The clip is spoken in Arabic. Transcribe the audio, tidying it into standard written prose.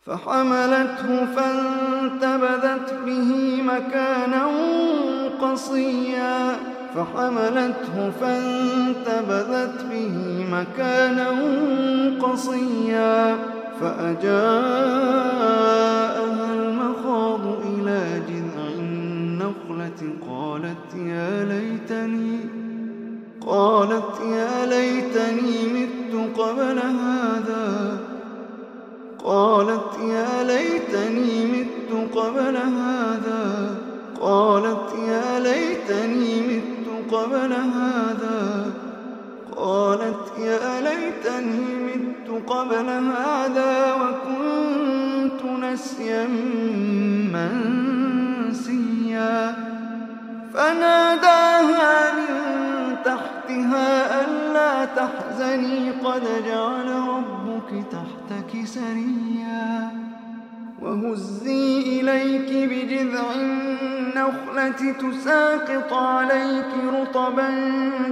فحملته فانتبذت به مكانا قصيا فأجاءها المخاض إلى جذع النخلة قالت يا ليتني مت قبل هذا قالت يا ليتني مت قبل هذا وكنت نسيا منسيا فناداها من تحتها ألا تحزني قد جعل ربك تحتك سريا وهزي إليك بجذع النخلة تساقط عليك رطبا